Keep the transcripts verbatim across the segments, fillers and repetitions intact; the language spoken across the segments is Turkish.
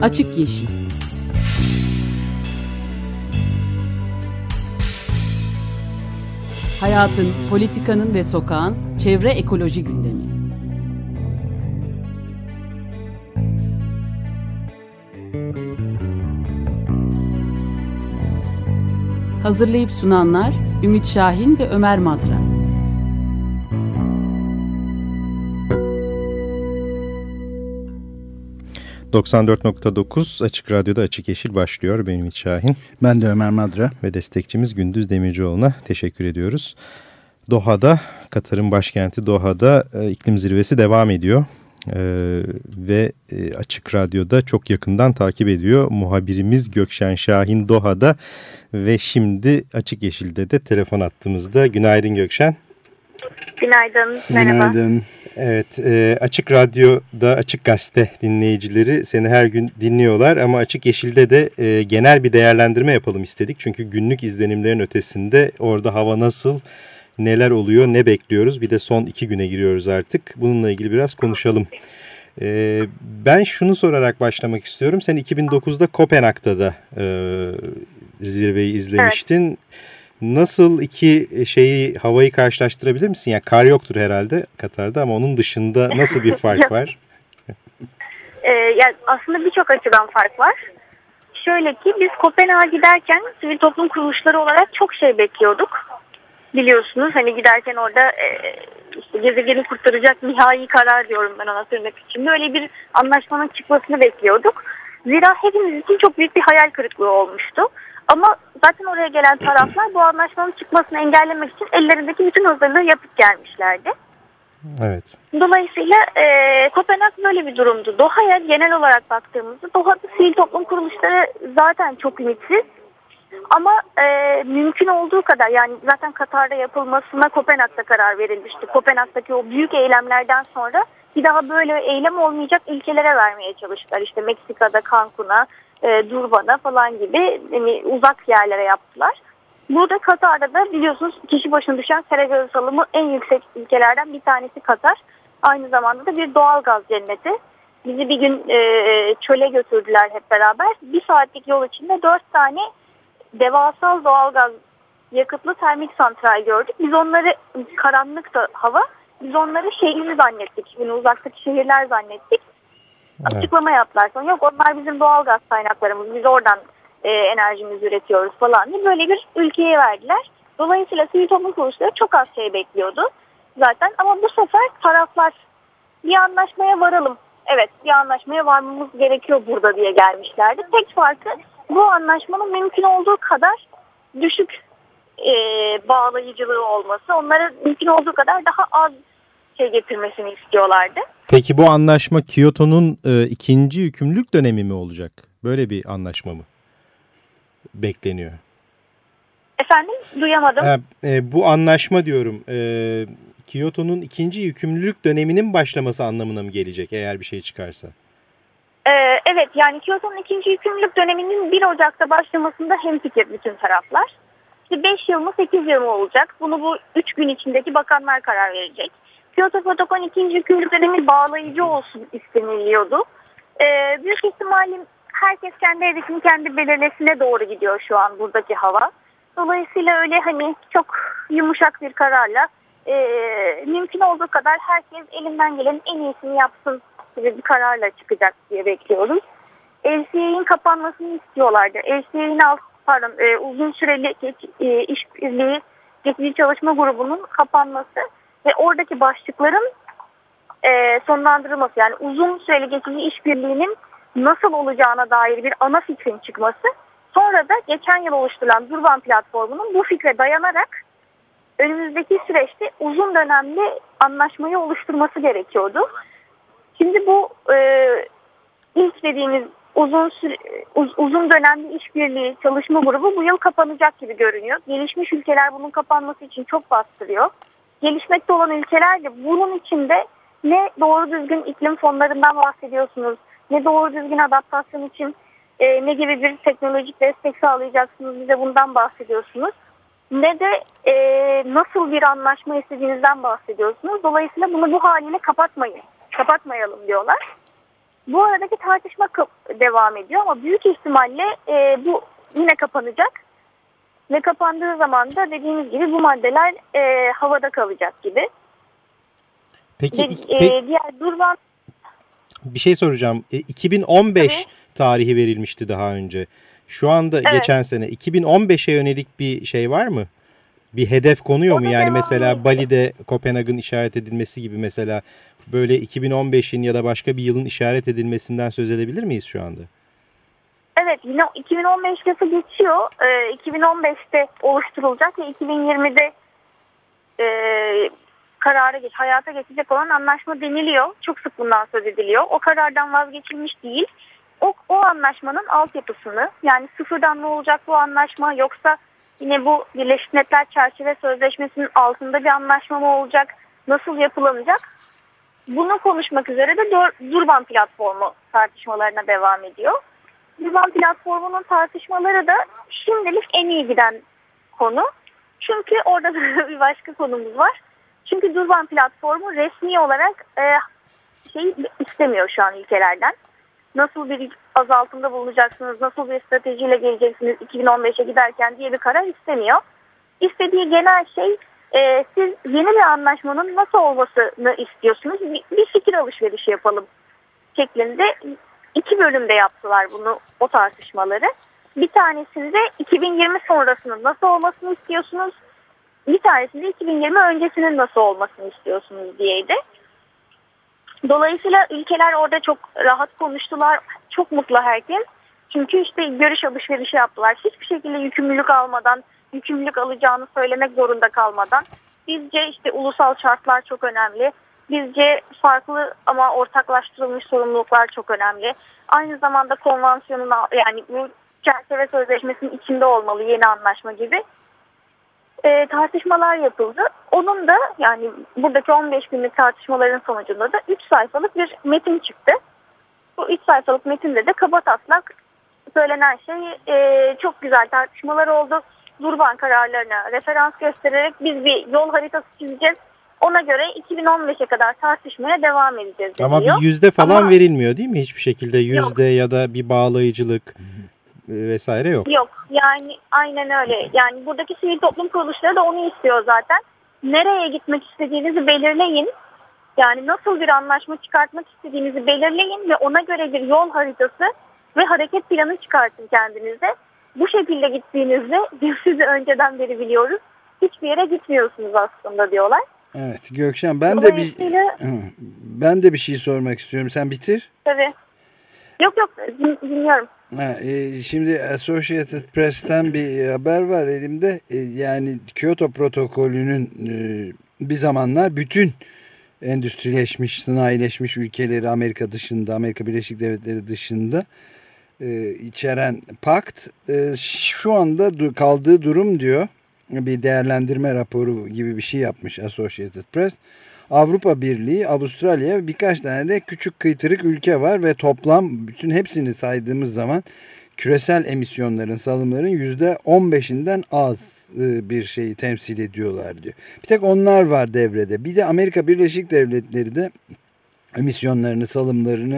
Açık Yeşil. Hayatın, politikanın ve sokağın çevre ekoloji gündemi. Hazırlayıp sunanlar Ümit Şahin ve Ömer Madra. doksan dört nokta dokuz Açık Radyo'da Açık Yeşil başlıyor. Ben Ümit Şahin. Ben de Ömer Madra. Ve destekçimiz Gündüz Demircioğlu'na teşekkür ediyoruz. Doha'da, Katar'ın başkenti Doha'da e, iklim zirvesi devam ediyor. E, ve e, Açık Radyo'da çok yakından takip ediyor. Muhabirimiz Gökşen Şahin Doha'da ve şimdi Açık Yeşil'de de telefon attığımızda. Günaydın Gökşen. Günaydın, merhaba. Günaydın. Evet, e, Açık Radyo'da Açık Gazete dinleyicileri seni her gün dinliyorlar ama Açık Yeşil'de de e, genel bir değerlendirme yapalım istedik. Çünkü günlük izlenimlerin ötesinde orada hava nasıl, neler oluyor, ne bekliyoruz, bir de son iki güne giriyoruz artık. Bununla ilgili biraz konuşalım. E, ben şunu sorarak başlamak istiyorum. Sen iki bin dokuzda Kopenhag'da da e, zirveyi izlemiştin. Evet. Nasıl iki şeyi, havayı karşılaştırabilir misin? Yani kar yoktur herhalde Katar'da ama onun dışında nasıl bir fark var? ee, yani aslında birçok açıdan fark var. Şöyle ki biz Kopenhag'a giderken sivil toplum kuruluşları olarak çok şey bekliyorduk. Biliyorsunuz hani giderken orada e, işte gezegeni kurtaracak nihai karar diyorum ben ona tırnak içinde. Öyle bir anlaşmanın çıkmasını bekliyorduk. Zira hepimiz için çok büyük bir hayal kırıklığı olmuştu. Ama zaten oraya gelen taraflar bu anlaşmanın çıkmasını engellemek için ellerindeki bütün hazırlığı yapıp gelmişlerdi. Evet. Dolayısıyla e, Kopenhag böyle bir durumdu. Doha'ya genel olarak baktığımızda Doha'da sivil toplum kuruluşları zaten çok ümitsiz. Ama e, mümkün olduğu kadar, yani zaten Katar'da yapılmasına Kopenhag'da karar verilmişti. Kopenhag'daki o büyük eylemlerden sonra bir daha böyle eylem olmayacak ülkelere vermeye çalıştılar. İşte Meksika'da Cancun'a, E, Durban'a falan gibi yani uzak yerlere yaptılar. Burada Katar'da da biliyorsunuz kişi başına düşen sera gazı salımı en yüksek ülkelerden bir tanesi Katar. Aynı zamanda da bir doğal gaz cenneti. Bizi bir gün e, çöle götürdüler hep beraber. Bir saatlik yol içinde dört tane devasa doğal gaz yakıtlı termik santral gördük. Biz onları, karanlıkta hava, biz onları şehirli zannettik. Yani uzaktaki şehirler zannettik. Evet. Açıklama yaptılar sonra. Yok, onlar bizim doğal gaz kaynaklarımız. Biz oradan e, enerjimizi üretiyoruz falan diye böyle bir ülkeye verdiler. Dolayısıyla sivil toplum kuruluşları çok az şey bekliyordu zaten. Ama bu sefer taraflar bir anlaşmaya varalım. Evet, bir anlaşmaya varmamız gerekiyor burada diye gelmişlerdi. Tek farkı bu anlaşmanın mümkün olduğu kadar düşük e, bağlayıcılığı olması. Onlara mümkün olduğu kadar daha az şey getirmesini istiyorlardı. Peki bu anlaşma Kyoto'nun e, ikinci yükümlülük dönemi mi olacak? Böyle bir anlaşma mı bekleniyor? Efendim, duyamadım. Ha, e, bu anlaşma diyorum e, Kyoto'nun ikinci yükümlülük döneminin başlaması anlamına mı gelecek eğer bir şey çıkarsa? Ee, evet, yani Kyoto'nun ikinci yükümlülük döneminin bir Ocak'ta başlamasında hemfikir bütün taraflar. İşte beş yıl mı sekiz yıl mı olacak? Bunu bu üç gün içindeki bakanlar karar verecek. Kyoto Protokolü ikinci yükümlülük dönemi bağlayıcı olsun isteniliyordu. Ee, büyük ihtimalle herkes kendi hedefini kendi belirlesine doğru gidiyor şu an buradaki hava. Dolayısıyla öyle hani çok yumuşak bir kararla e, mümkün olduğu kadar herkes elinden gelen en iyisini yapsın gibi bir kararla çıkacak diye bekliyoruz. L C A'nin kapanmasını istiyorlardı. L C A'nin alt, pardon e, uzun süreli geç, e, işbirliği geçici çalışma grubunun kapanması ve oradaki başlıkların e, sonlandırılması, yani uzun süreli geçici işbirliğinin nasıl olacağına dair bir ana fikrin çıkması, sonra da geçen yıl oluşturulan Durban platformunun bu fikre dayanarak önümüzdeki süreçte uzun dönemli anlaşmayı oluşturması gerekiyordu. Şimdi bu e, ilk dediğimiz uzun süre, uz, uzun dönemli işbirliği çalışma grubu bu yıl kapanacak gibi görünüyor. Gelişmiş ülkeler bunun kapanması için çok bastırıyor. Gelişmekte olan ülkeler de bunun içinde ne doğru düzgün iklim fonlarından bahsediyorsunuz, ne doğru düzgün adaptasyon için e, ne gibi bir teknolojik destek sağlayacaksınız, bize bundan bahsediyorsunuz. Ne de e, nasıl bir anlaşma istediğinizden bahsediyorsunuz. Dolayısıyla bunu bu haliyle kapatmayın, kapatmayalım diyorlar. Bu aradaki tartışma devam ediyor ama büyük ihtimalle e, bu yine kapanacak. Ve kapandığı zaman da dediğimiz gibi bu maddeler e, havada kalacak gibi. Peki, Ve, iki, e, pe diğer durban... bir şey soracağım. E, iki bin on beş Tabii. tarihi verilmişti daha önce. Şu anda evet. Geçen sene iki bin on beşe yönelik bir şey var mı? Bir hedef konuyor mu? Yani mesela ediyor. Bali'de Kopenhag'ın işaret edilmesi gibi mesela böyle iki bin on beşin ya da başka bir yılın işaret edilmesinden söz edebilir miyiz şu anda? Evet, yine iki bin on beş yası geçiyor. Ee, iki bin on beşte oluşturulacak ve iki bin yirmide e, karara geç, hayata geçecek olan anlaşma deniliyor. Çok sık bundan söz ediliyor. O karardan vazgeçilmiş değil. O, o anlaşmanın altyapısını, yani sıfırdan ne olacak bu anlaşma, yoksa yine bu Birleşmiş Milletler Çerçeve Sözleşmesi'nin altında bir anlaşma mı olacak, nasıl yapılanacak? Bunu konuşmak üzere de Durban Platformu tartışmalarına devam ediyor. Durban Platformu'nun tartışmaları da şimdilik en iyi giden konu. Çünkü orada da bir başka konumuz var. Çünkü Durban Platformu resmi olarak e, şey istemiyor şu an ülkelerden. Nasıl bir azaltımda bulunacaksınız, nasıl bir stratejiyle geleceksiniz iki bin on beşe giderken diye bir karar istemiyor. İstediği genel şey e, siz yeni bir anlaşmanın nasıl olmasını istiyorsunuz, bir, bir fikir alışverişi yapalım şeklinde iki bölümde yaptılar bunu, o tartışmaları. Bir tanesinde iki bin yirmi sonrasının nasıl olmasını istiyorsunuz, bir tanesinde iki bin yirmi öncesinin nasıl olmasını istiyorsunuz diyeydi. Dolayısıyla ülkeler orada çok rahat konuştular. Çok mutlu herkes. Çünkü işte görüş alışverişi yaptılar. Hiçbir şekilde yükümlülük almadan, yükümlülük alacağını söylemek zorunda kalmadan. Bizce işte ulusal şartlar çok önemli. Bizce farklı ama ortaklaştırılmış sorumluluklar çok önemli. Aynı zamanda konvansiyonun, yani bu çerçeve sözleşmesinin içinde olmalı yeni anlaşma gibi e, tartışmalar yapıldı. Onun da, yani buradaki on beş günlük tartışmaların sonucunda da üç sayfalık bir metin çıktı. Bu üç sayfalık metinde de kabataslak söylenen şey e, çok güzel tartışmalar oldu. Durban kararlarına referans göstererek biz bir yol haritası çizeceğiz. Ona göre iki bin on beşe kadar tartışmaya devam edeceğiz deniliyor. Ama bir yüzde falan Ama, verilmiyor değil mi? Hiçbir şekilde yüzde yok. Ya da bir bağlayıcılık vesaire yok. Yok, yani aynen öyle. Yani buradaki sivil toplum kuruluşları da onu istiyor zaten. Nereye gitmek istediğinizi belirleyin. Yani nasıl bir anlaşma çıkartmak istediğinizi belirleyin ve ona göre bir yol haritası ve hareket planı çıkartın kendinize. Bu şekilde gittiğinizde biz sizi önceden beri biliyoruz. Hiçbir yere gitmiyorsunuz aslında diyorlar. Evet Gökşen, ben de bir ben de bir şey sormak istiyorum. Sen bitir. Tabii. Yok yok dinliyorum. Ha, e, şimdi Associated Press'ten bir haber var elimde. E, yani Kyoto protokolünün e, bir zamanlar bütün endüstrileşmiş, sanayileşmiş ülkeleri Amerika dışında, Amerika Birleşik Devletleri dışında e, içeren pakt e, şu anda du kaldığı durum diyor. Bir değerlendirme raporu gibi bir şey yapmış Associated Press. Avrupa Birliği, Avustralya ve birkaç tane de küçük kıytırık ülke var ve toplam bütün hepsini saydığımız zaman küresel emisyonların, salımların yüzde on beşinden az bir şeyi temsil ediyorlar diyor. Bir tek onlar var devrede. Bir de Amerika Birleşik Devletleri de emisyonlarını, salımlarını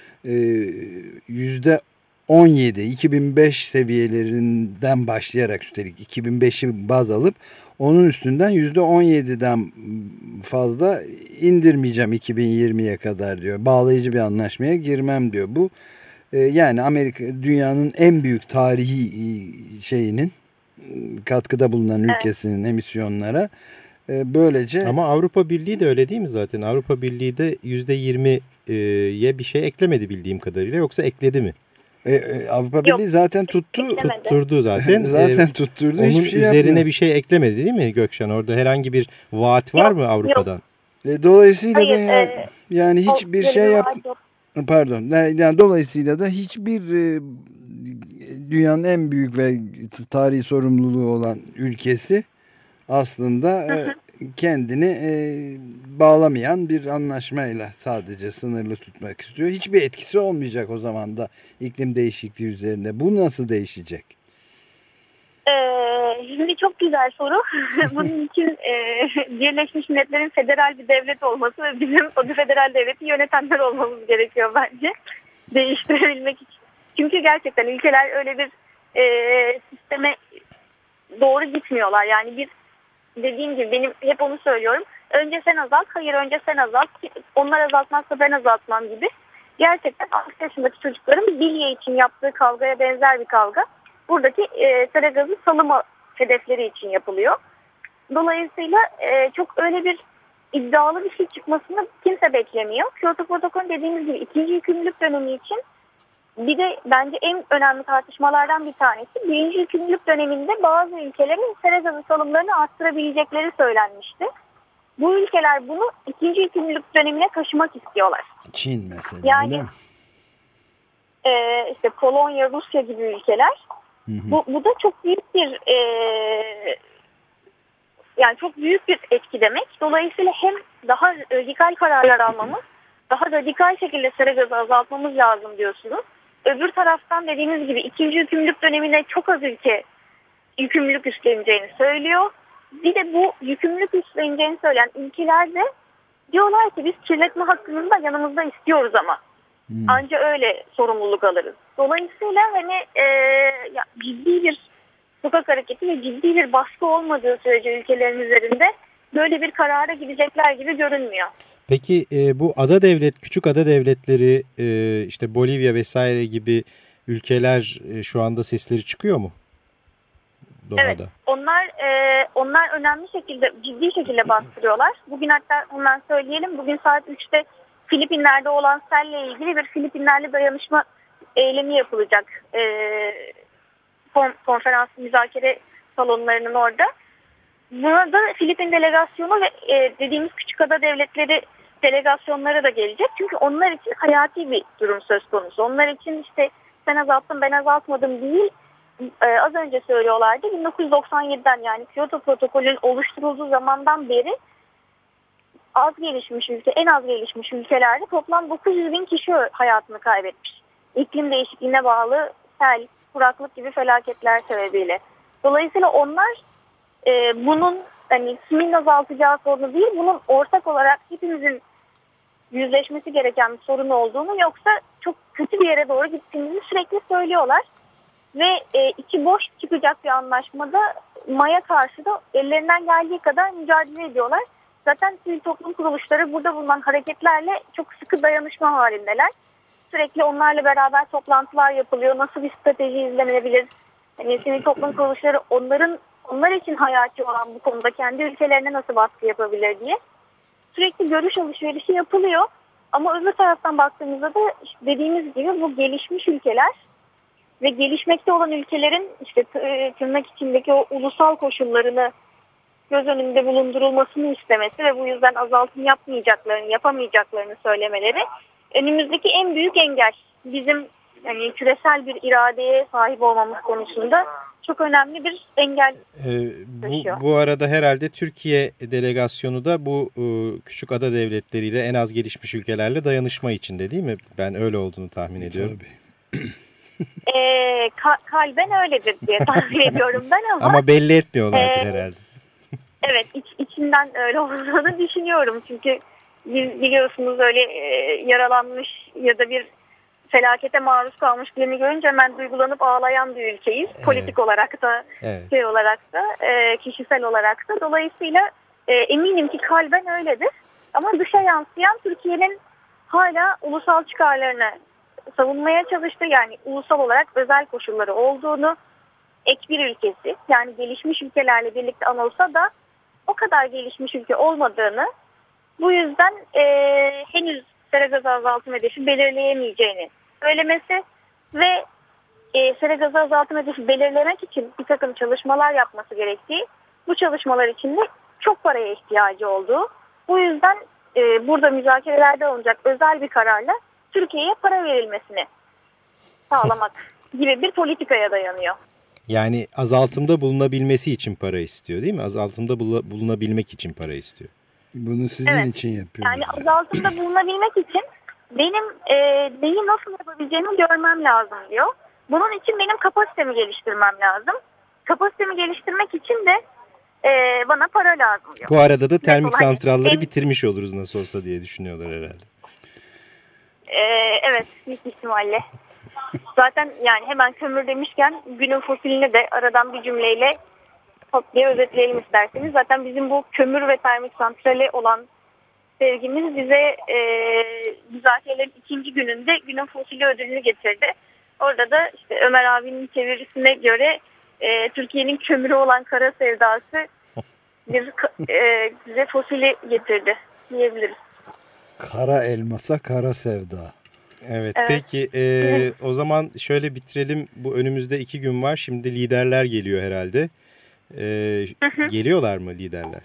yüzde on yedi, iki bin beş seviyelerinden başlayarak, üstelik iki bin beşi baz alıp onun üstünden yüzde on yediden fazla indirmeyeceğim iki bin yirmiye kadar diyor. Bağlayıcı bir anlaşmaya girmem diyor. Bu yani Amerika dünyanın en büyük tarihi şeyinin, katkıda bulunan ülkesinin evet. emisyonlara böylece. Ama Avrupa Birliği de öyle değil mi zaten? Avrupa Birliği de yüzde yirmiye bir şey eklemedi bildiğim kadarıyla, yoksa ekledi mi? E, e, Avrupa Birliği Yok, zaten tuttu. Tutturdu zaten. zaten tutturdu. Onun hiçbir şey üzerine yapmıyor. bir şey eklemedi değil mi Gökşen? Orada herhangi bir vaat var yok, mı Avrupa'dan? E, dolayısıyla Hayır, da ya, e, yani hiçbir şey yap. Pardon. Yani dolayısıyla da hiçbir e, dünyanın en büyük ve tarihi sorumluluğu olan ülkesi aslında hı hı. E, kendini e, bağlamayan bir anlaşmayla sadece sınırlı tutmak istiyor. Hiçbir etkisi olmayacak o zaman da iklim değişikliği üzerinde. Bu nasıl değişecek? Ee, şimdi çok güzel soru. Bunun için e, Birleşmiş Milletler'in federal bir devlet olması ve bizim o federal devleti yönetenler olmamız gerekiyor bence. Değiştirebilmek için. Çünkü gerçekten ülkeler öyle bir e, sisteme doğru gitmiyorlar. Yani bir dediğim gibi benim hep onu söylüyorum. Önce sen azalt, hayır önce sen azalt. Onlar azaltmazsa ben azaltmam gibi. Gerçekten altı yaşındaki çocukların bilye için yaptığı kavgaya benzer bir kavga. Buradaki e, sera gazı salımı hedefleri için yapılıyor. Dolayısıyla e, çok öyle bir iddialı bir şey çıkmasını kimse beklemiyor. Kyoto Protokolü dediğimiz gibi ikinci yükümlülük dönemi için bir de bence en önemli tartışmalardan bir tanesi birinci yükümlülük döneminde bazı ülkelerin sera gazı salımlarını arttırabilecekleri söylenmişti. Bu ülkeler bunu ikinci yükümlülük dönemine taşımak istiyorlar. Çin mesela. Yani e, işte Polonya, Rusya gibi ülkeler. Hı hı. Bu, bu da çok büyük bir e, yani çok büyük bir etki demek. Dolayısıyla hem daha radikal kararlar almamız, daha radikal şekilde sera gazı azaltmamız lazım diyorsunuz. Öbür taraftan dediğiniz gibi ikinci yükümlülük döneminde çok az ülke yükümlülük üstleneceğini söylüyor. Bir de bu yükümlülük üstleneceğini söyleyen ülkeler de diyorlar ki biz kirletme hakkımızı da yanımızda istiyoruz ama. Hmm. Anca öyle sorumluluk alırız. Dolayısıyla hani e, ya, ciddi bir sokak hareketi ve ciddi bir baskı olmadığı sürece ülkelerin üzerinde böyle bir karara gidecekler gibi görünmüyor. Peki e, bu ada devlet, küçük ada devletleri e, işte Bolivya vesaire gibi ülkeler e, şu anda sesleri çıkıyor mu? Doğada. Evet, onlar e, onlar önemli şekilde, ciddi şekilde bastırıyorlar. Bugün hatta hemen söyleyelim, bugün saat üçte Filipinler'de olan selle ilgili bir Filipinlerle dayanışma eylemi yapılacak. E, konferans müzakere salonlarının orada. Buna da Filipin delegasyonu ve e, dediğimiz küçük ada devletleri delegasyonları da gelecek. Çünkü onlar için hayati bir durum söz konusu. Onlar için işte sen azalttın ben azaltmadım değil. Ee, az önce söylüyorlardı. bin dokuz yüz doksan yediden yani Kyoto Protokolü'nün oluşturulduğu zamandan beri az gelişmiş ülke, en az gelişmiş ülkelerde toplam dokuz yüz bin kişi hayatını kaybetmiş. İklim değişikliğine bağlı sel, kuraklık gibi felaketler sebebiyle. Dolayısıyla onlar e, bunun hani kimin azaltacağı sorunu değil, bunun ortak olarak hepimizin yüzleşmesi gereken bir sorun olduğunu, yoksa çok kötü bir yere doğru gittiğimizi sürekli söylüyorlar. Ve e, içi boş çıkacak bir anlaşmada May'a karşı da ellerinden geldiği kadar mücadele ediyorlar. Zaten sivil toplum kuruluşları burada bulunan hareketlerle çok sıkı dayanışma halindeler. Sürekli onlarla beraber toplantılar yapılıyor. Nasıl bir strateji izlenebilir? Yani sivil toplum kuruluşları onların onlar için hayati olan bu konuda kendi ülkelerine nasıl baskı yapabilir diye sürekli görüş alışverişi yapılıyor. Ama öbür taraftan baktığımızda da işte dediğimiz gibi bu gelişmiş ülkeler ve gelişmekte olan ülkelerin işte tırnak içindeki o ulusal koşullarını göz önünde bulundurulmasını istemesi ve bu yüzden azaltım yapmayacaklarını, yapamayacaklarını söylemeleri önümüzdeki en büyük engel. Bizim yani küresel bir iradeye sahip olmamız konusunda çok önemli bir engel ee, bu, bu arada herhalde Türkiye delegasyonu da bu e, küçük ada devletleriyle en az gelişmiş ülkelerle dayanışma içinde değil mi? Ben öyle olduğunu tahmin ediyorum. Tabii. e, ka- kalben öyledir diye tahmin ediyorum ben ama. Ama belli etmiyorlardır e, herhalde. Evet, iç, içinden öyle olduğunu düşünüyorum. Çünkü biliyorsunuz öyle e, yaralanmış ya da bir felakete maruz kalmış birini görünce hemen duygulanıp ağlayan bir ülkeyiz. Evet. Politik olarak da, evet. şey olarak da, e, kişisel olarak da. Dolayısıyla e, eminim ki kalben öyledir. Ama dışa yansıyan Türkiye'nin hala ulusal çıkarlarını savunmaya çalıştı. Yani ulusal olarak özel koşulları olduğunu, ek bir ülkesi yani gelişmiş ülkelerle birlikte anılsa da o kadar gelişmiş ülke olmadığını, bu yüzden e, henüz sera gazı azaltım hedefi belirleyemeyeceğini söylemesi ve e, sera gazı azaltım hedefi belirlemek için bir takım çalışmalar yapması gerektiği, bu çalışmalar için de çok paraya ihtiyacı olduğu, bu yüzden e, burada müzakerelerde olacak özel bir kararla Türkiye'ye para verilmesini sağlamak gibi bir politikaya dayanıyor. Yani azaltımda bulunabilmesi için para istiyor değil mi? Azaltımda bulunabilmek için para istiyor. Bunu sizin evet. için yapıyor. Yani azaltımda bulunabilmek için benim e, neyi nasıl yapabileceğimi görmem lazım diyor. Bunun için benim kapasitemi geliştirmem lazım. kapasitemi geliştirmek için de e, bana para lazım diyor. Bu arada da termik Mesela, santralleri en, bitirmiş oluruz nasıl olsa diye düşünüyorlar herhalde. E, evet, büyük ihtimalle. Zaten yani hemen kömür demişken günün fosilini de aradan bir cümleyle diye özetleyelim isterseniz. Zaten bizim bu kömür ve termik santrali olan sevgimiz bize e, müzakerelerin ikinci gününde günün fosili ödülünü getirdi. Orada da işte Ömer abinin çevirisine göre e, Türkiye'nin kömürü olan kara sevdası bir e, bize fosili getirdi diyebiliriz. Kara elmasa kara sevda. Evet, evet. Peki e, o zaman şöyle bitirelim. Bu önümüzde iki gün var. Şimdi liderler geliyor herhalde. E, hı hı. Geliyorlar mı liderler?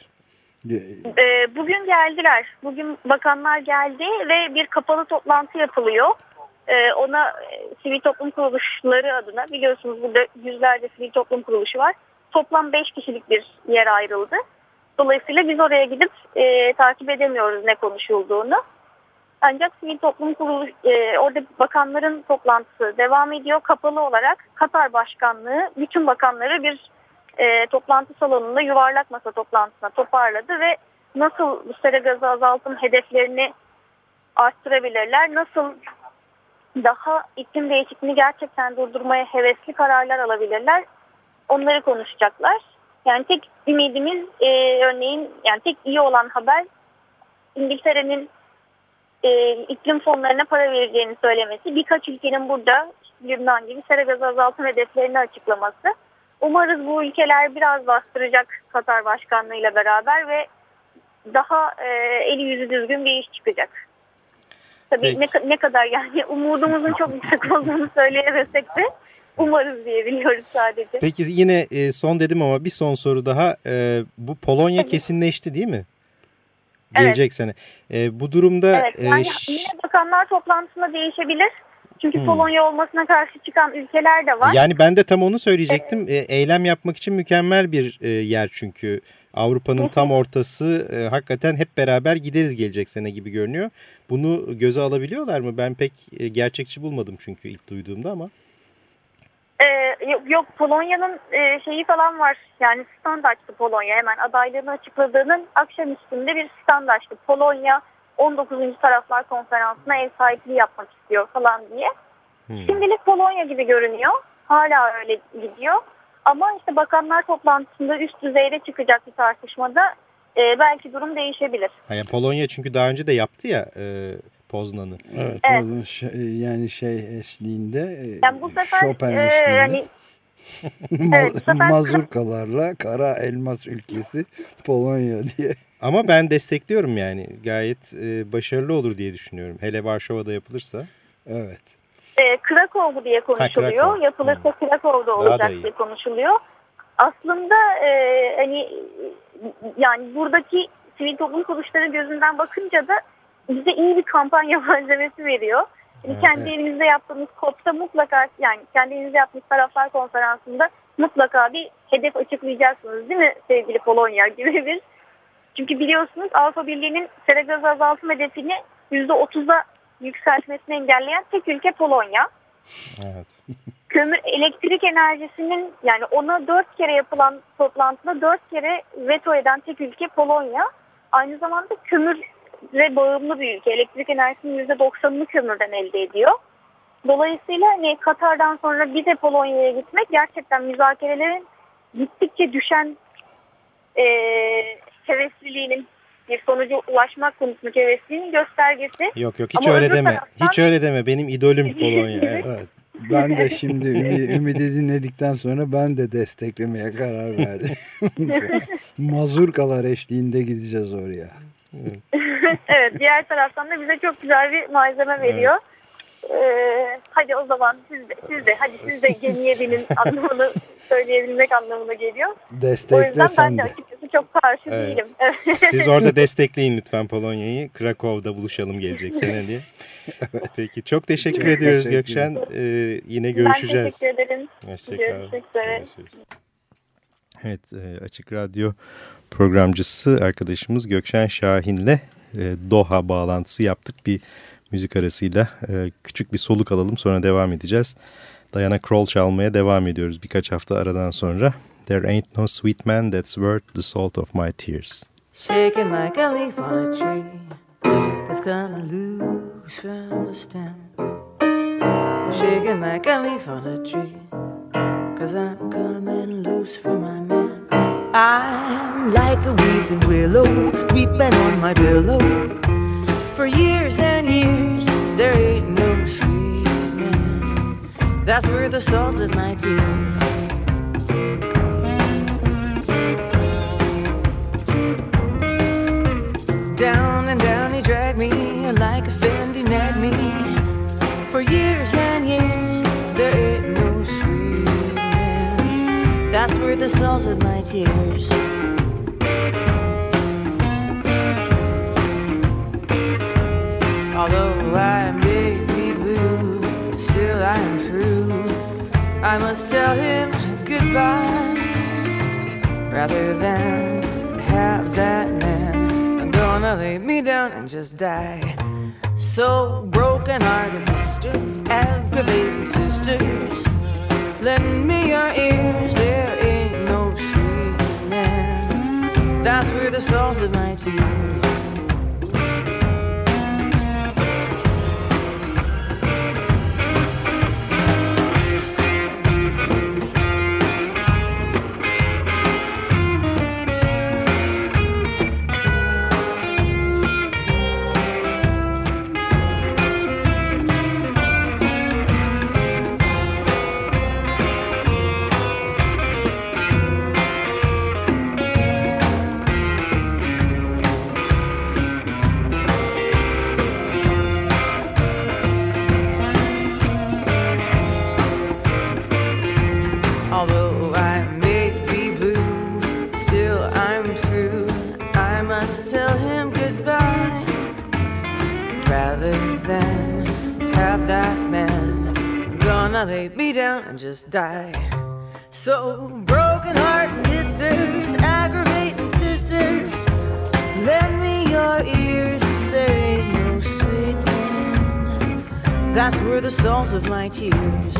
E, bugün geldiler. Bugün bakanlar geldi ve bir kapalı toplantı yapılıyor. E, ona e, sivil toplum kuruluşları adına, biliyorsunuz burada yüzlerce sivil toplum kuruluşu var. Toplam beş kişilik bir yer ayrıldı. Dolayısıyla biz oraya gidip e, takip edemiyoruz ne konuşulduğunu. Ancak sivil toplum kurulu, e, orada bakanların toplantısı devam ediyor. Kapalı olarak Katar Başkanlığı bütün bakanları bir e, toplantı salonunda yuvarlak masa toplantısına toparladı ve nasıl bu sera gazı azaltım hedeflerini arttırabilirler, nasıl daha iklim değişikliğini gerçekten durdurmaya hevesli kararlar alabilirler, onları konuşacaklar. Yani tek ümidimiz e, örneğin yani tek iyi olan haber İngiltere'nin E, iklim fonlarına para vereceğini söylemesi, birkaç ülkenin burada Lübnan gibi sera gazı azaltım hedeflerini açıklaması. Umarız bu ülkeler biraz bastıracak Katar Başkanlığı'yla beraber ve daha e, eli yüzü düzgün bir iş çıkacak. Tabii ne, ne kadar yani umudumuzun çok yüksek olduğunu söyleyemesek de umarız diyebiliyoruz sadece. Peki yine e, son dedim ama bir son soru daha. E, bu Polonya Tabii. kesinleşti değil mi? Gelecek evet. sene. E, bu durumda... Evet, yani e, yine bakanlar toplantısında değişebilir. Çünkü hmm. Polonya olmasına karşı çıkan ülkeler de var. Yani ben de tam onu söyleyecektim. Evet. E, eylem yapmak için mükemmel bir e, yer çünkü. Avrupa'nın tam ortası. E, hakikaten hep beraber gideriz gelecek sene gibi görünüyor. Bunu göze alabiliyorlar mı? Ben pek e, gerçekçi bulmadım çünkü ilk duyduğumda ama. Ee, yok, yok Polonya'nın e, şeyi falan var. Yani stand açtı Polonya. Hemen adaylığını açıkladığının akşam üstünde bir stand açtı. Polonya on dokuzuncu Taraflar Konferansı'na ev sahipliği yapmak istiyor falan diye. Hmm. Şimdilik Polonya gibi görünüyor. Hala öyle gidiyor. Ama işte bakanlar toplantısında üst düzeyde çıkacak bir tartışmada e, belki durum değişebilir. Yani Polonya çünkü daha önce de yaptı ya e, Poznan'ı. Evet, evet. Şey, yani şey eşliğinde yani bu sefer, Chopin e, eşliğinde yani, evet, sefer... mazurkalarla kara elmas ülkesi Polonya diye. Ama ben destekliyorum yani. Gayet e, başarılı olur diye düşünüyorum. Hele Varşova'da yapılırsa. Evet. E, Krakow diye konuşuluyor. Ha, Yapılırsa hmm. Krakow'da olacak diye konuşuluyor. Aslında e, hani yani buradaki sivil toplum kuruluşları gözünden bakınca da bize iyi bir kampanya malzemesi veriyor. Yani evet, kendi evet. elimizde yaptığımız C O P'ta mutlaka yani kendi elimizde yaptığımız taraflar konferansında mutlaka bir hedef açıklayacaksınız değil mi sevgili Polonya gibi bir. Çünkü biliyorsunuz Avrupa Birliği'nin sera gazı azaltım hedefini yüzde otuza yükseltmesini engelleyen tek ülke Polonya. Evet. Kömür elektrik enerjisinin yani ona dört kere yapılan toplantıda dört kere veto eden tek ülke Polonya. Aynı zamanda kömüre bağımlı bir ülke. Elektrik enerjisinin yüzde doksanını kömürden elde ediyor. Dolayısıyla hani Katar'dan sonra bir de Polonya'ya gitmek gerçekten müzakerelerin gittikçe düşen e, hevesliliğinin bir sonuca ulaşmak konusundaki hevesliliğinin göstergesi. Yok yok hiç Ama öyle deme. Taraftan... Hiç öyle deme. Benim idolüm Polonya. Evet. Ben de şimdi Ümit'i dinledikten sonra ben de desteklemeye karar verdim. Mazurkalar eşliğinde gideceğiz oraya. Evet, diğer taraftan da bize çok güzel bir malzeme veriyor. Evet. Ee, hadi o zaman siz de, siz de hadi siz de gemiye binin anlamını söyleyebilmek anlamına geliyor. Destekle o yüzden sen ben de de. açıkçası çok karşı evet. değilim. Siz orada destekleyin lütfen Polonya'yı. Krakow'da buluşalım gelecek sene diye. Evet. Peki çok teşekkür çok ediyoruz teşekkür Gökşen. Ee, yine görüşeceğiz. Ben teşekkür ederim. Hoşçakal. Görüşmek üzere. Evet, Açık Radyo programcısı arkadaşımız Gökşen Şahin'le Doha bağlantısı yaptık. Bir müzik arasıyla küçük bir soluk alalım, sonra devam edeceğiz. Diana Krall çalmaya devam ediyoruz birkaç hafta aradan sonra. There ain't no sweet man that's worth the salt of my tears. Shaking like a leaf on a tree that's coming loose from the stem. Shaking like a leaf on a tree, 'cause I'm coming loose from my man. I'm like a weeping willow, weeping on my pillow. For years and years, there ain't no sweet man that's worth the salt of my tears. Down and down he dragged me, like a fiend he nagged me. For years and years, there ain't no sweet man that's worth the salt of my tears. Although I may be blue, still I am through. I must tell him goodbye, rather than have that man gonna lay me down and just die. So broken-hearted misters, aggravating sisters, lend me your ears. There ain't no sweet man that's worth the salt of my tears. Lay me down and just die. So broken heart misters, aggravating sisters, lend me your ears. There ain't no sweet man that's worth the salt of my tears.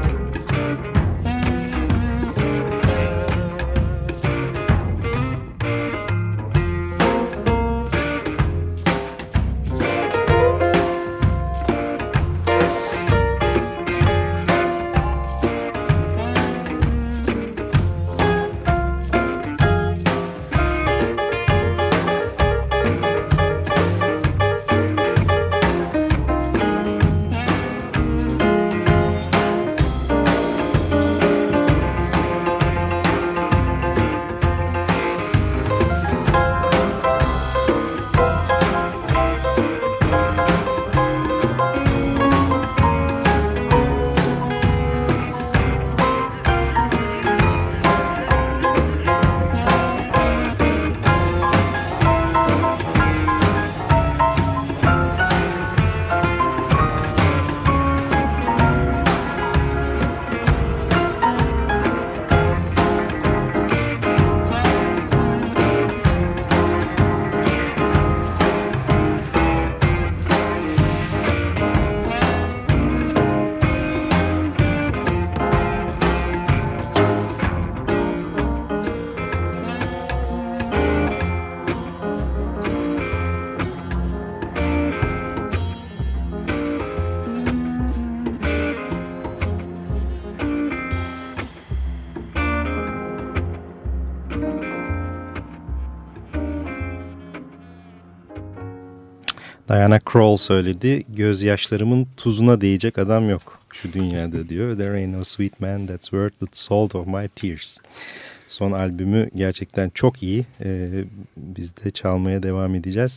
Diana Krall söyledi. Gözyaşlarımın tuzuna değecek adam yok şu dünyada diyor. There ain't no sweet man that's worth the salt of my tears. Son albümü gerçekten çok iyi. Ee, biz de çalmaya devam edeceğiz.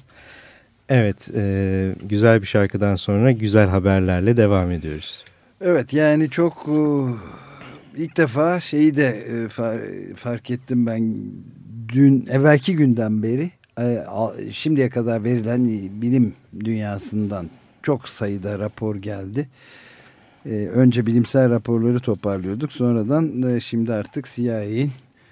Evet, e, güzel bir şarkıdan sonra güzel haberlerle devam ediyoruz. Evet, yani çok ilk defa şeyi de fark ettim ben dün evvelki günden beri. Şimdiye kadar verilen bilim dünyasından çok sayıda rapor geldi. Önce bilimsel raporları toparlıyorduk. Sonradan şimdi C I A'nin,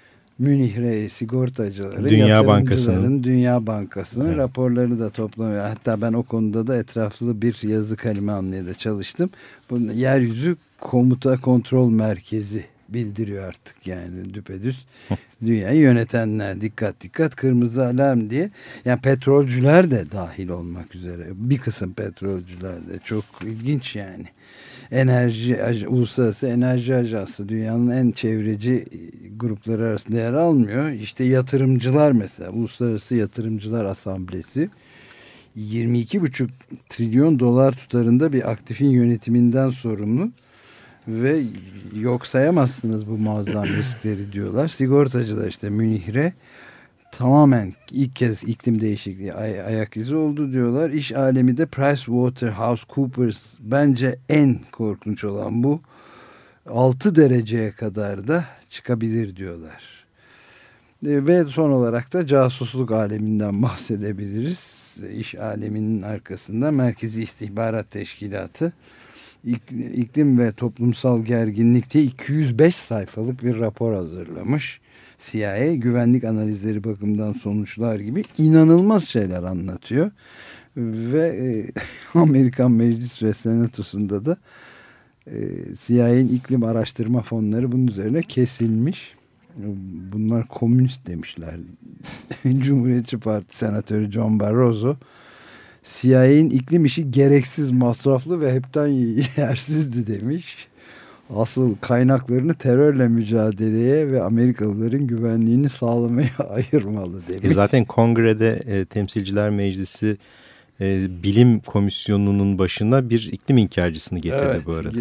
Münih sigortacıları, Dünya Bankası'nın, Dünya Bankası'nın evet. raporları da toplamıyor. Hatta ben o konuda da etraflı bir yazı kalemi almaya da çalıştım. Bunun yeryüzü komuta kontrol merkezi bildiriyor artık yani düpedüz. Dünyayı yönetenler dikkat dikkat kırmızı alarm diye. Yani petrolcüler de dahil olmak üzere. Bir kısım petrolcüler de çok ilginç yani. Enerji, Uluslararası Enerji Ajansı dünyanın en çevreci grupları arasında yer almıyor. İşte yatırımcılar mesela Uluslararası Yatırımcılar Asamblesi yirmi iki buçuk trilyon dolar tutarında bir aktifin yönetiminden sorumlu ve yok sayamazsınız bu muazzam riskleri diyorlar. Sigortacılar işte Münihre tamamen ilk kez iklim değişikliği ay ayak izi oldu diyorlar. İş alemi de PricewaterhouseCoopers bence en korkunç olan bu. altı dereceye kadar da çıkabilir diyorlar. E, ve son olarak da casusluk aleminden bahsedebiliriz. İş aleminin arkasında Merkezi İstihbarat Teşkilatı iklim ve toplumsal gerginlikte iki yüz beş sayfalık bir rapor hazırlamış. C I A güvenlik analizleri bakımından sonuçlar gibi inanılmaz şeyler anlatıyor. Ve e, Amerikan Meclis ve Senatosu'nda da e, C I A'nin iklim araştırma fonları bunun üzerine kesilmiş. Bunlar komünist demişler. Cumhuriyetçi Parti Senatörü John Barroso C I A'nin iklim işi gereksiz, masraflı ve hepten yersizdi demiş. Asıl kaynaklarını terörle mücadeleye ve Amerikalıların güvenliğini sağlamaya ayırmalı demiş. E zaten kongrede e, Temsilciler Meclisi e, Bilim Komisyonu'nun başına bir iklim inkarcısını getirdi evet, bu arada.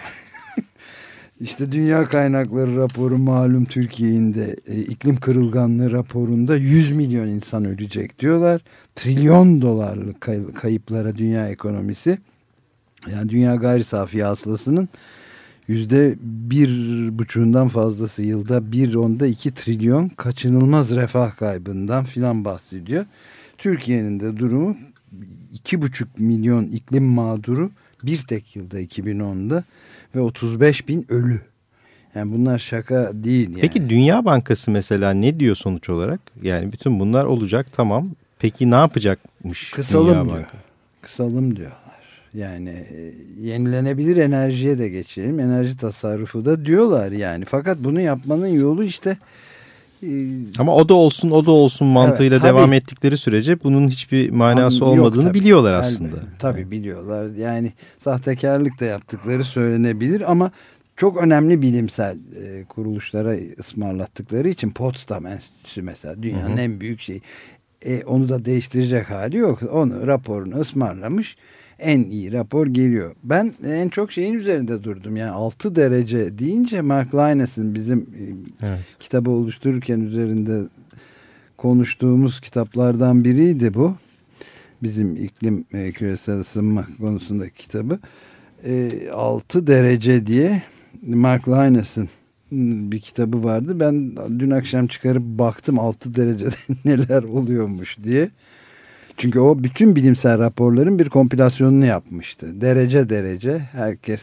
İşte Dünya Kaynakları raporu malum Türkiye'nin de e, iklim kırılganlığı raporunda yüz milyon insan ölecek diyorlar. Trilyon dolarlık kay- kayıplara dünya ekonomisi. Yani dünya gayri safi hasılasının yüzde bir buçuğundan fazlası yılda bir onda iki trilyon kaçınılmaz refah kaybından filan bahsediyor. Türkiye'nin de durumu iki buçuk milyon iklim mağduru bir tek yılda iki bin onda ve otuz beş bin ölü. Yani bunlar şaka değil yani. Peki Dünya Bankası mesela ne diyor sonuç olarak? Yani bütün bunlar olacak tamam. Peki ne yapacakmış Kısalım Dünya diyor. Bankası? Kısalım diyorlar. Yani e, yenilenebilir enerjiye de geçelim. Enerji tasarrufu da diyorlar yani. Fakat bunu yapmanın yolu işte e, ama o da olsun o da olsun mantığıyla evet, devam ettikleri sürece bunun hiçbir manası Yok, olmadığını tabii. biliyorlar aslında. Elbette, tabii yani. Biliyorlar. Yani sahtekarlık da yaptıkları söylenebilir ama çok önemli bilimsel e, kuruluşlara ısmarlattıkları için Potsdam Enstitüsü mesela dünyanın hı hı. en büyük şeyi. E, onu da değiştirecek hali yok. Onu raporunu ısmarlamış. En iyi rapor geliyor. Ben en çok şeyin üzerinde durdum. Yani altı derece deyince Mark Lyon'un bizim evet. kitabı oluştururken üzerinde konuştuğumuz kitaplardan biriydi bu. Bizim iklim e, küresel ısınma konusundaki kitabı. E, altı derece diye Mark Lyon'un bir kitabı vardı. Ben dün akşam çıkarıp baktım altı derecede neler oluyormuş diye. Çünkü o bütün bilimsel raporların bir kompilasyonunu yapmıştı. Derece derece herkes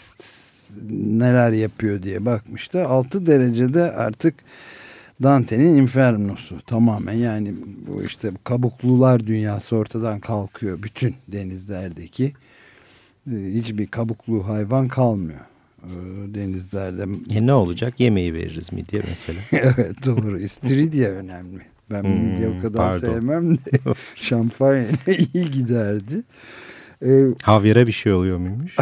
neler yapıyor diye bakmıştı. altı derecede artık Dante'nin Inferno'su tamamen yani bu işte kabuklular dünyası ortadan kalkıyor. Bütün denizlerdeki hiçbir kabuklu hayvan kalmıyor denizlerde. E ne olacak? Yemeği veririz mi diye mesela. Evet doğru. İstiridye önemli. Ben hmm, o kadar pardon. sevmem de şampanya iyi giderdi. Ee, Havyara bir şey oluyor muymuş?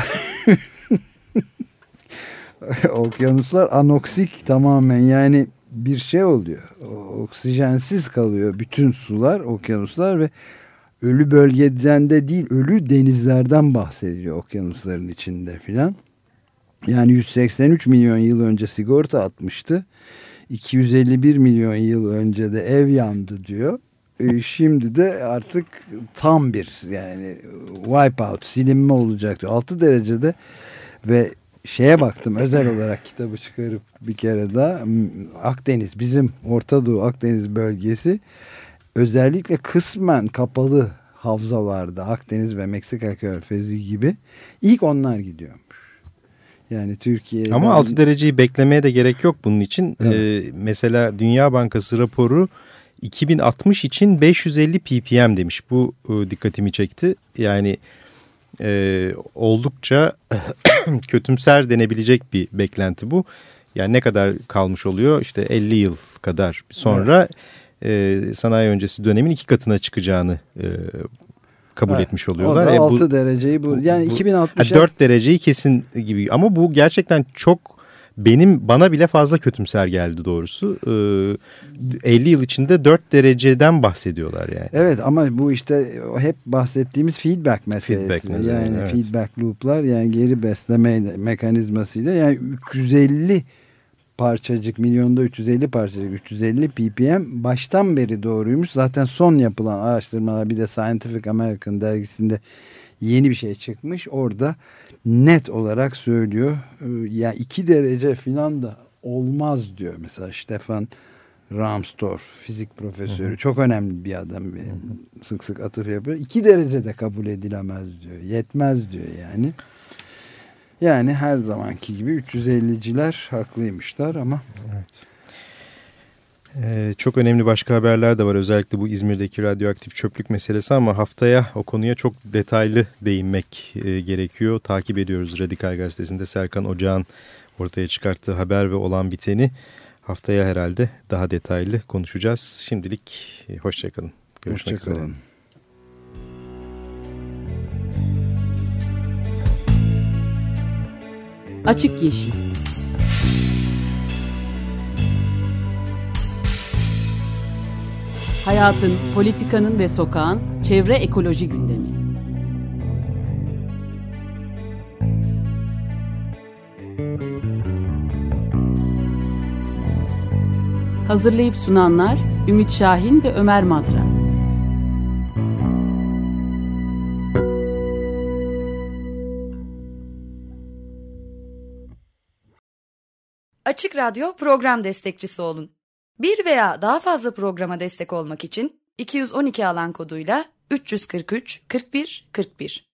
Okyanuslar anoksik tamamen yani bir şey oluyor. Oksijensiz kalıyor bütün sular, okyanuslar ve ölü bölgeden de değil ölü denizlerden bahsediliyor okyanusların içinde filan. Yani yüz seksen üç milyon yıl önce sigorta atmıştı. iki yüz elli bir milyon yıl önce de ev yandı diyor. E, şimdi de artık tam bir yani wipeout, silinme olacak diyor. altı derecede ve şeye baktım özel olarak kitabı çıkarıp bir kere daha Akdeniz, bizim Orta Doğu Akdeniz bölgesi özellikle kısmen kapalı havzalarda Akdeniz ve Meksika Körfezi gibi ilk onlar gidiyormuş. Yani Türkiye'de ama altı dereceyi beklemeye de gerek yok bunun için. Evet. Ee, mesela Dünya Bankası raporu iki bin altmış için beş yüz elli ppm demiş. Bu e, dikkatimi çekti. Yani e, oldukça kötümser denebilecek bir beklenti bu. Yani ne kadar kalmış oluyor? İşte elli yıl kadar sonra evet. e, sanayi öncesi dönemin iki katına çıkacağını e, kabul evet. etmiş oluyorlar. O da e, altı bu, dereceyi bu. Yani bu, iki bin altmışa... dört dereceyi kesin gibi ama bu gerçekten çok benim bana bile fazla kötümser geldi doğrusu. Ee, elli yıl içinde dört dereceden bahsediyorlar yani. Evet ama bu işte hep bahsettiğimiz feedback meselesi. Feedback yani evet. Feedback loop'lar yani geri besleme mekanizmasıyla yani üç yüz elli parçacık milyonda üç yüz elli parçacık üç yüz elli ppm baştan beri doğruymuş. Zaten son yapılan araştırmalar bir de Scientific American dergisinde yeni bir şey çıkmış. Orada net olarak söylüyor. Ya iki derece falan da olmaz diyor. Mesela Stefan Rahmstorff fizik profesörü. Hı hı. Çok önemli bir adam. Hı hı. Sık sık atıf yapıyor. iki derece de kabul edilemez diyor. Yetmez diyor yani. Yani her zamanki gibi üç yüz elliciler haklıymışlar ama. Evet. Ee, çok önemli başka haberler de var. Özellikle bu İzmir'deki radyoaktif çöplük meselesi ama haftaya o konuya çok detaylı değinmek e, gerekiyor. Takip ediyoruz Radikal Gazetesi'nde Serkan Ocak'ın ortaya çıkarttığı haber ve olan biteni. Haftaya herhalde daha detaylı konuşacağız. Şimdilik e, hoşçakalın. Görüşmek Hoşça üzere. Kalın. Açık Yeşil. Hayatın, politikanın ve sokağın çevre ekoloji gündemi. Hazırlayıp sunanlar Ümit Şahin ve Ömer Madra. Açık Radyo program destekçisi olun. Bir veya daha fazla programa destek olmak için iki yüz on iki alan koduyla üç yüz kırk üç kırk bir kırk bir